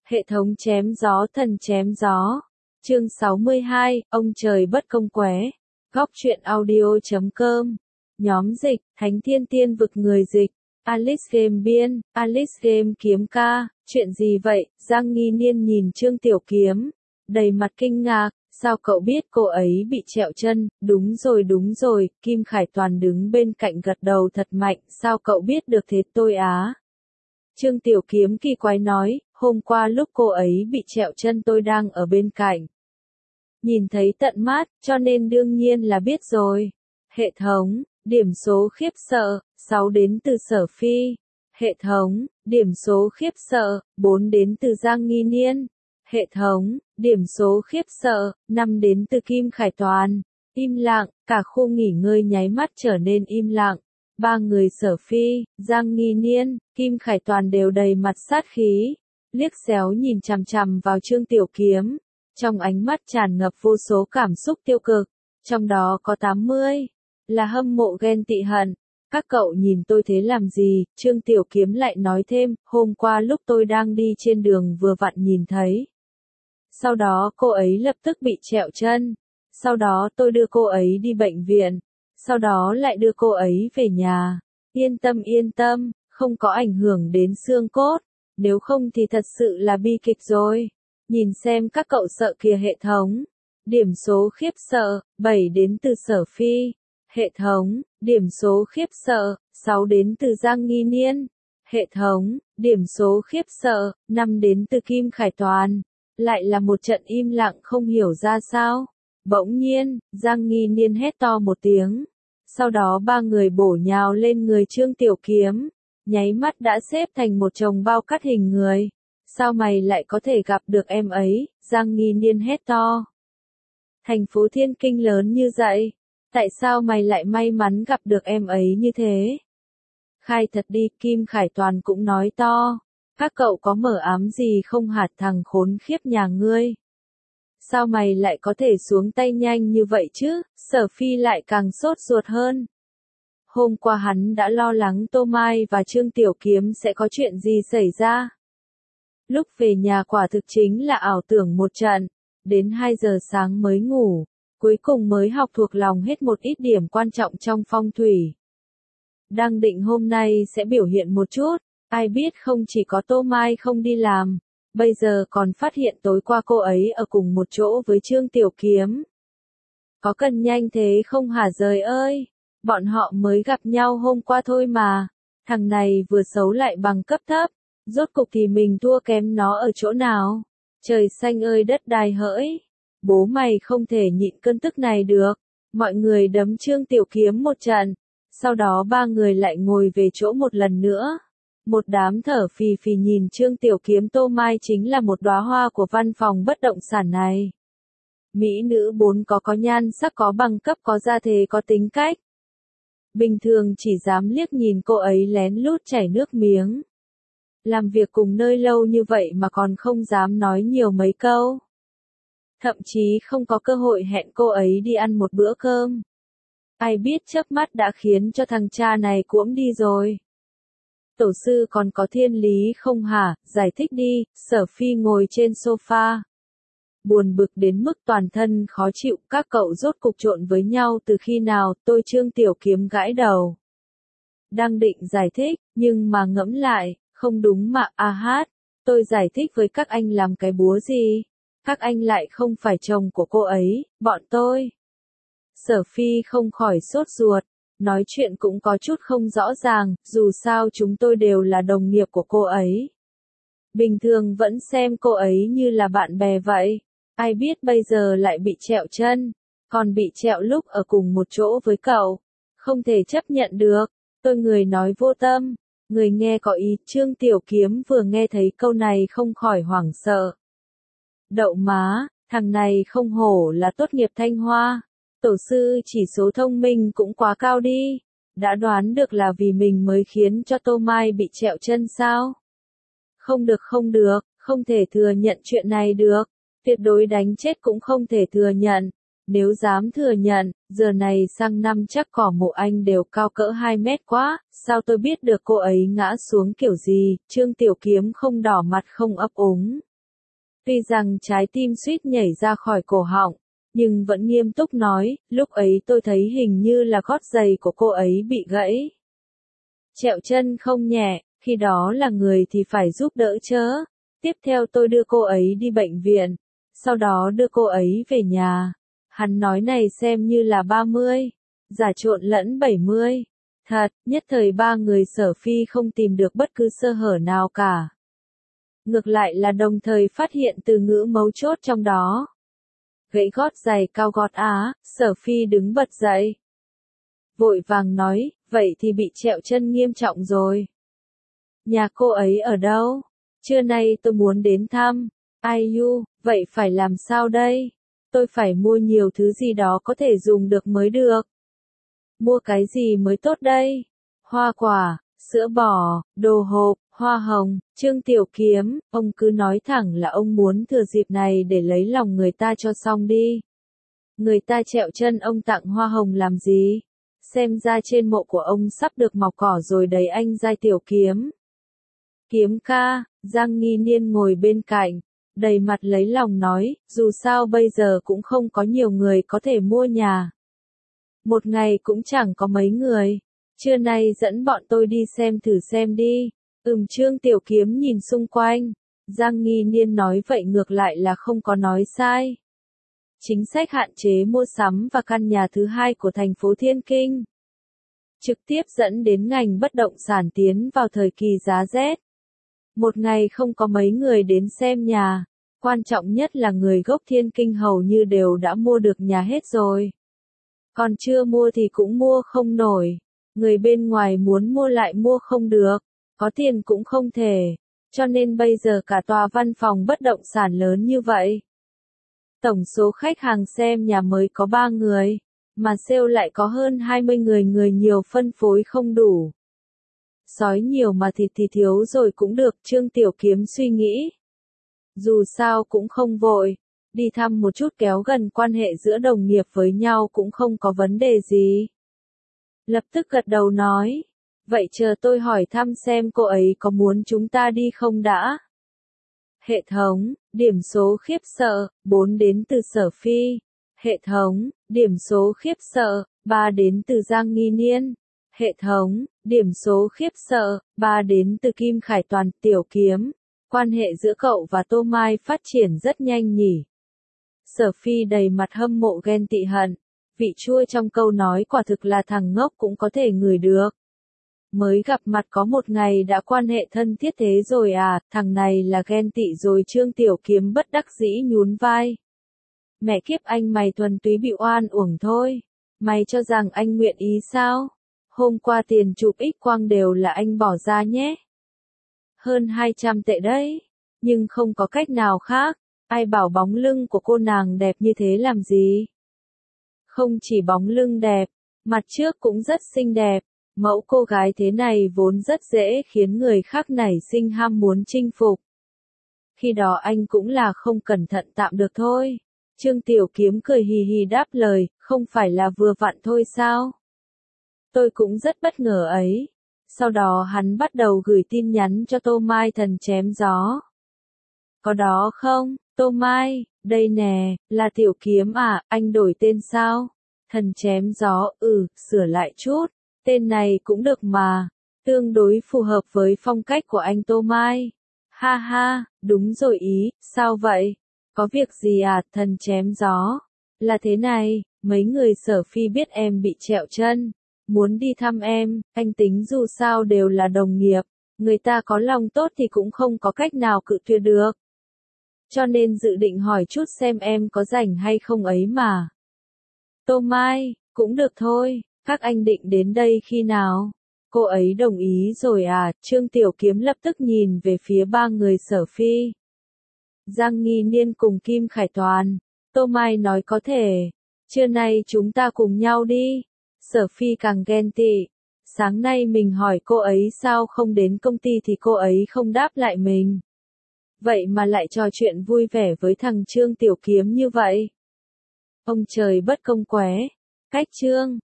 Hệ thống chém gió thần chém gió. Chương 62, ông trời bất công qué. Góc truyện audio.com. Nhóm dịch, Thánh Thiên Tiên vực người dịch. Alice Game biên, Alice Game kiếm ca. Chuyện gì vậy? Giang Nghi Niên nhìn Trương Tiểu Kiếm, đầy mặt kinh ngạc. Sao cậu biết cô ấy bị trẹo chân? Đúng rồi, Kim Khải Toàn đứng bên cạnh gật đầu thật mạnh. Sao cậu biết được thế tôi á? Trương Tiểu Kiếm kỳ quái nói, hôm qua lúc cô ấy bị trẹo chân tôi đang ở bên cạnh. Nhìn thấy tận mắt, cho nên đương nhiên là biết rồi. Hệ thống, điểm số khiếp sợ, 6 đến từ Sở Phi. Hệ thống, điểm số khiếp sợ, 4 đến từ Giang Nghi Niên. Hệ thống, điểm số khiếp sợ, 5 đến từ Kim Khải Toàn. Im lặng, cả khu nghỉ ngơi nháy mắt trở nên im lặng. Ba người Sở Phi, Giang Nghi Niên, Kim Khải Toàn đều đầy mặt sát khí, liếc xéo nhìn chằm chằm vào Trương Tiểu Kiếm, trong ánh mắt tràn ngập vô số cảm xúc tiêu cực, trong đó có 80 là hâm mộ ghen tị hận. Các cậu nhìn tôi thế làm gì? Trương Tiểu Kiếm lại nói thêm, hôm qua lúc tôi đang đi trên đường vừa vặn nhìn thấy. Sau đó cô ấy lập tức bị trẹo chân, sau đó tôi đưa cô ấy đi bệnh viện. Sau đó lại đưa cô ấy về nhà. Yên tâm, không có ảnh hưởng đến xương cốt. Nếu không thì thật sự là bi kịch rồi. Nhìn xem các cậu sợ kìa hệ thống. Điểm số khiếp sợ, 7 đến từ Sở Phi. Hệ thống, điểm số khiếp sợ, 6 đến từ Giang Nghi Niên. Hệ thống, điểm số khiếp sợ, 5 đến từ Kim Khải Toàn. Lại là một trận im lặng không hiểu ra sao. Bỗng nhiên, Giang Nghi Niên hét to một tiếng. Sau đó ba người bổ nhào lên người Trương Tiểu Kiếm, nháy mắt đã xếp thành một chồng bao cắt hình người. Sao mày lại có thể gặp được em ấy? Giang Nghi Niên hét to. Thành phố Thiên Kinh lớn như vậy, tại sao mày lại may mắn gặp được em ấy như thế? Khai thật đi, Kim Khải Toàn cũng nói to. Các cậu có mở ám gì không hạt thằng khốn khiếp nhà ngươi? Sao mày lại có thể xuống tay nhanh như vậy chứ? Sở Phi lại càng sốt ruột hơn. Hôm qua hắn đã lo lắng Tô Mai và Trương Tiểu Kiếm sẽ có chuyện gì xảy ra. Lúc về nhà quả thực chính là ảo tưởng một trận, đến 2 giờ sáng mới ngủ, cuối cùng mới học thuộc lòng hết một ít điểm quan trọng trong phong thủy. Đang định hôm nay sẽ biểu hiện một chút, ai biết không chỉ có Tô Mai không đi làm. Bây giờ còn phát hiện tối qua cô ấy ở cùng một chỗ với Trương Tiểu Kiếm. Có cần nhanh thế không hả giời ơi? Bọn họ mới gặp nhau hôm qua thôi mà. Thằng này vừa xấu lại bằng cấp thấp. Rốt cục thì mình thua kém nó ở chỗ nào? Trời xanh ơi đất đai hỡi. Bố mày không thể nhịn cơn tức này được. Mọi người đấm Trương Tiểu Kiếm một trận. Sau đó ba người lại ngồi về chỗ một lần nữa. Một đám thở phì phì nhìn Trương Tiểu Kiếm. Tô Mai chính là một đóa hoa của văn phòng bất động sản này. Mỹ nữ 4 có nhan sắc, có bằng cấp, có gia thế, có tính cách. Bình thường chỉ dám liếc nhìn cô ấy lén lút chảy nước miếng. Làm việc cùng nơi lâu như vậy mà còn không dám nói nhiều mấy câu. Thậm chí không có cơ hội hẹn cô ấy đi ăn một bữa cơm. Ai biết chớp mắt đã khiến cho thằng cha này cuỗm đi rồi. Tổ sư còn có thiên lý không hả? Giải thích đi. Sở Phi ngồi trên sofa, buồn bực đến mức toàn thân khó chịu. Các cậu rốt cục trộn với nhau từ khi nào? Tôi Trương Tiểu Kiếm gãi đầu. Đang định giải thích, nhưng mà ngẫm lại, không đúng mà. Tôi giải thích với các anh làm cái búa gì? Các anh lại không phải chồng của cô ấy, bọn tôi. Sở Phi không khỏi sốt ruột. Nói chuyện cũng có chút không rõ ràng, dù sao chúng tôi đều là đồng nghiệp của cô ấy. Bình thường vẫn xem cô ấy như là bạn bè vậy. Ai biết bây giờ lại bị trẹo chân, còn bị trẹo lúc ở cùng một chỗ với cậu. Không thể chấp nhận được. Tôi người nói vô tâm, người nghe có ý. Trương Tiểu Kiếm vừa nghe thấy câu này không khỏi hoảng sợ. Đậu má, thằng này không hổ là tốt nghiệp Thanh Hoa. Tổ sư chỉ số thông minh cũng quá cao đi. Đã đoán được là vì mình mới khiến cho Tô Mai bị trẹo chân sao? Không được, không thể thừa nhận chuyện này được. Tuyệt đối đánh chết cũng không thể thừa nhận. Nếu dám thừa nhận, giờ này sang năm chắc cỏ mộ anh đều cao cỡ 2 mét quá. Sao tôi biết được cô ấy ngã xuống kiểu gì? Trương Tiểu Kiếm không đỏ mặt không ấp úng. Tuy rằng trái tim suýt nhảy ra khỏi cổ họng, nhưng vẫn nghiêm túc nói, lúc ấy tôi thấy hình như là gót giày của cô ấy bị gãy. Trẹo chân không nhẹ, khi đó là người thì phải giúp đỡ chớ. Tiếp theo tôi đưa cô ấy đi bệnh viện, sau đó đưa cô ấy về nhà. Hắn nói này xem như là 30, giả trộn lẫn 70. Thật, nhất thời ba người Sở Phi không tìm được bất cứ sơ hở nào cả. Ngược lại là đồng thời phát hiện từ ngữ mấu chốt trong đó. Gãy gót giày cao gót á, Sở Phi đứng bật dậy. Vội vàng nói, vậy thì bị trẹo chân nghiêm trọng rồi. Nhà cô ấy ở đâu? Trưa nay tôi muốn đến thăm. Ai u, vậy phải làm sao đây? Tôi phải mua nhiều thứ gì đó có thể dùng được mới được. Mua cái gì mới tốt đây? Hoa quả, sữa bò, đồ hộp, hoa hồng, Trương Tiểu Kiếm, ông cứ nói thẳng là ông muốn thừa dịp này để lấy lòng người ta cho xong đi. Người ta trẹo chân ông tặng hoa hồng làm gì? Xem ra trên mộ của ông sắp được mọc cỏ rồi đấy anh giai Tiểu Kiếm. Kiếm ca, Giang Nghi Niên ngồi bên cạnh, đầy mặt lấy lòng nói, dù sao bây giờ cũng không có nhiều người có thể mua nhà. Một ngày cũng chẳng có mấy người. Trưa nay dẫn bọn tôi đi xem thử xem đi. Trương Tiểu Kiếm nhìn xung quanh. Giang Nghi Niên nói vậy ngược lại là không có nói sai. Chính sách hạn chế mua sắm và căn nhà thứ hai của thành phố Thiên Kinh trực tiếp dẫn đến ngành bất động sản tiến vào thời kỳ giá rét. Một ngày không có mấy người đến xem nhà. Quan trọng nhất là người gốc Thiên Kinh hầu như đều đã mua được nhà hết rồi. Còn chưa mua thì cũng mua không nổi. Người bên ngoài muốn mua lại mua không được. Có tiền cũng không thể. Cho nên bây giờ cả tòa văn phòng bất động sản lớn như vậy. Tổng số khách hàng xem nhà mới có 3 người. Mà sale lại có hơn 20 người, người nhiều phân phối không đủ. Sói nhiều mà thịt thì thiếu rồi cũng được, Trương Tiểu Kiếm suy nghĩ. Dù sao cũng không vội. Đi thăm một chút kéo gần quan hệ giữa đồng nghiệp với nhau cũng không có vấn đề gì. Lập tức gật đầu nói. Vậy chờ tôi hỏi thăm xem cô ấy có muốn chúng ta đi không đã. Hệ thống, điểm số khiếp sợ, 4 đến từ Sở Phi. Hệ thống, điểm số khiếp sợ, 3 đến từ Giang Nghi Niên. Hệ thống, điểm số khiếp sợ, 3 đến từ Kim Khải Toàn. Tiểu Kiếm, quan hệ giữa cậu và Tô Mai phát triển rất nhanh nhỉ. Sở Phi đầy mặt hâm mộ ghen tị hận. Vị chua trong câu nói quả thực là thằng ngốc cũng có thể ngửi được. Mới gặp mặt có một ngày đã quan hệ thân thiết thế rồi à, thằng này là ghen tị rồi. Trương Tiểu Kiếm bất đắc dĩ nhún vai. Mẹ kiếp anh mày thuần túy bị oan uổng thôi. Mày cho rằng anh nguyện ý sao? Hôm qua tiền chụp X quang đều là anh bỏ ra nhé. Hơn 200 tệ đấy. Nhưng không có cách nào khác. Ai bảo bóng lưng của cô nàng đẹp như thế làm gì? Không chỉ bóng lưng đẹp, mặt trước cũng rất xinh đẹp. Mẫu cô gái thế này vốn rất dễ khiến người khác nảy sinh ham muốn chinh phục. Khi đó anh cũng là không cẩn thận tạm được thôi. Trương Tiểu Kiếm cười hì hì đáp lời, không phải là vừa vặn thôi sao? Tôi cũng rất bất ngờ ấy. Sau đó hắn bắt đầu gửi tin nhắn cho Tô Mai thần chém gió. Có đó không, Tô Mai, đây nè, là Tiểu Kiếm à, anh đổi tên sao? Thần chém gió, sửa lại chút, tên này cũng được mà, tương đối phù hợp với phong cách của anh Tô Mai. Ha ha, đúng rồi ý, sao vậy? Có việc gì à, thần chém gió? Là thế này, mấy người Sở Phi biết em bị trẹo chân, muốn đi thăm em, anh tính dù sao đều là đồng nghiệp, người ta có lòng tốt thì cũng không có cách nào cự tuyệt được. Cho nên dự định hỏi chút xem em có rảnh hay không ấy mà. Tô Mai, cũng được thôi, các anh định đến đây khi nào? Cô ấy đồng ý rồi à? Trương Tiểu Kiếm lập tức nhìn về phía ba người Sở Phi. Giang Nghi Niên cùng Kim Khải Toàn. Tô Mai nói có thể. Trưa nay chúng ta cùng nhau đi. Sở Phi càng ghen tị. Sáng nay mình hỏi cô ấy sao không đến công ty thì cô ấy không đáp lại mình. Vậy mà lại trò chuyện vui vẻ với thằng Trương Tiểu Kiếm như vậy. Ông trời bất công qué. Cách chương